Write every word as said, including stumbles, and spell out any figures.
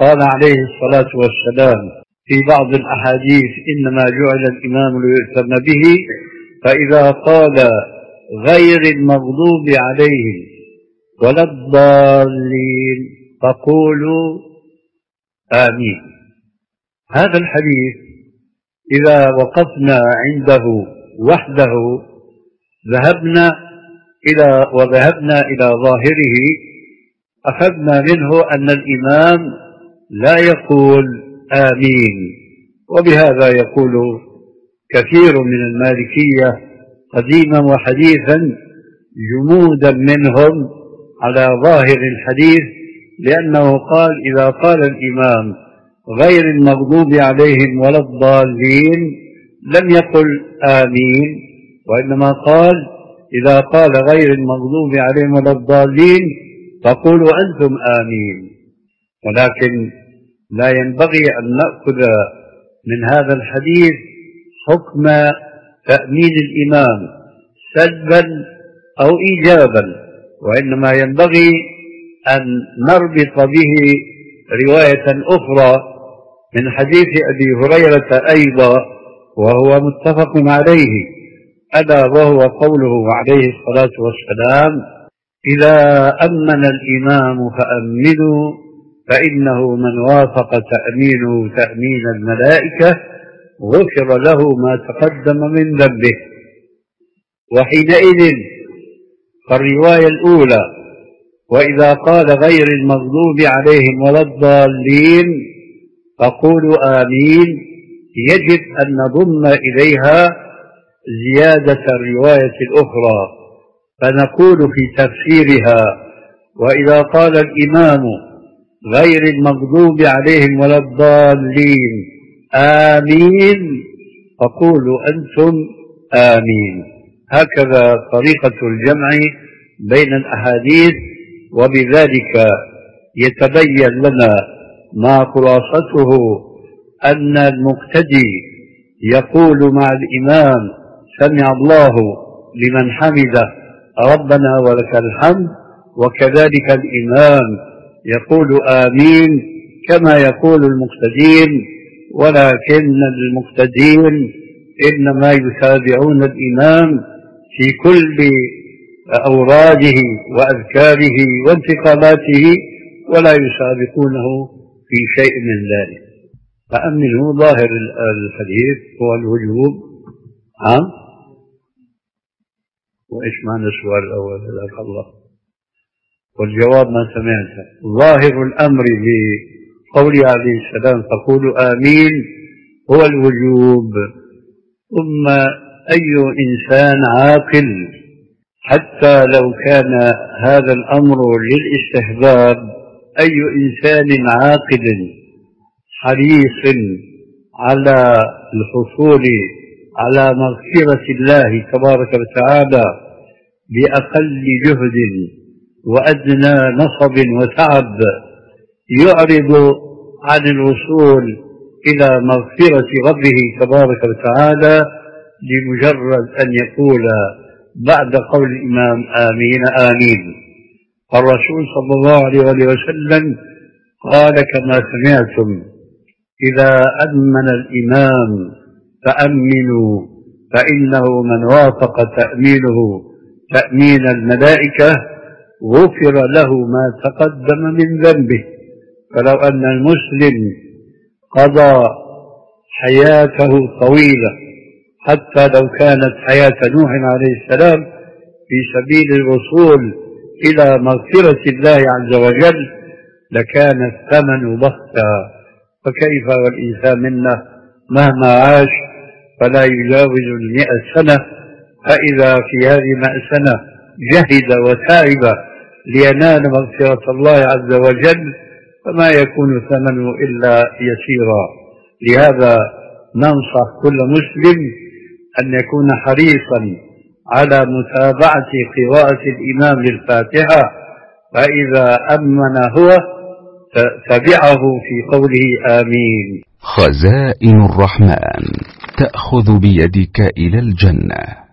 قال عليه الصلاة والسلام في بعض الأحاديث: إنما جعل الإمام ليؤتم به، فإذا قال غير المغضوب عليهم ولا الضالين فقولوا آمين. هذا الحديث إذا وقفنا عنده وحده ذهبنا إلى وذهبنا إلى ظاهره أخذنا منه أن الإمام لا يقول آمين، وبهذا يقول كثير من المالكية قديما وحديثا جمودا منهم على ظاهر الحديث، لأنه قال إذا قال الإمام غير المغضوب عليهم ولا الضالين لم يقل آمين، وإنما قال إذا قال غير المغضوب عليهم ولا الضالين فقولوا أنتم آمين. ولكن لا ينبغي أن نأخذ من هذا الحديث حكم تأمين الإمام سلبا أو إيجابا، وإنما ينبغي أن نربط به رواية أخرى من حديث أبي هريرة أيضا وهو متفق عليه، ألا وهو قوله عليه الصلاة والسلام: إذا أمن الإمام فأمنوا فإنه من وافق تأمينه تأمين الملائكة غفر له ما تقدم من ذنبه. وحينئذ فالرواية الأولى وإذا قال غير المغضوب عليهم ولا الضالين فقولوا آمين يجب أن نضم إليها زيادة الرواية الأخرى، فنقول في تفسيرها: وإذا قال الإمام غير المغضوب عليهم ولا الضالين آمين فقولوا أنتم آمين. هكذا طريقة الجمع بين الأحاديث، وبذلك يتبين لنا ما خلاصته أن المقتدي يقول مع الإمام: سمع الله لمن حمده ربنا ولك الحمد، وكذلك الإمام يقول آمين كما يقول المقتدين، ولكن المقتدين إنما يتابعون الإمام في كل أوراده وأذكاره وانتقالاته ولا يسابقونه في شيء من ذلك. فأمنه ظاهر الحديث هو الوجوب. ها؟ وإيش معنى السؤال الأول؟ جزاك الله. والجواب ما سمعته. ظاهر الأمر بقوله عليه السلام فقولوا آمين هو الوجوب. ثم أي إنسان عاقل حتى لو كان هذا الأمر للاستحباب، أي إنسان عاقل حريص على الحصول على مغفرة الله تبارك وتعالى بأقل جهد وأدنى نصب وتعب يعرض عن الوصول إلى مغفرة ربه تبارك وتعالى لمجرد أن يقول بعد قول الإمام آمين آمين. الرسول صلى الله عليه وسلم قال كما سمعتم: إذا أمن الإمام فأمنوا فإنه من وافق تأمينه تأمين الملائكة غفر له ما تقدم من ذنبه. فلو أن المسلم قضى حياته طويلة حتى لو كانت حياة نوح عليه السلام في سبيل الوصول إلى مغفرة الله عز وجل لكان الثمن بخسا، فكيف والإنسان منا مهما عاش فلا يجاوز المئة سنة، فإذا في هذه المئة سنة جهد وتعب لينال مغفرة الله عز وجل فما يكون ثمنه إلا يسيرا. لهذا ننصح كل مسلم أن يكون حريصا على متابعة قراءة الإمام للفاتحة، فإذا أمن هو تبعه في قوله آمين. خزائن الرحمن تأخذ بيدك إلى الجنة.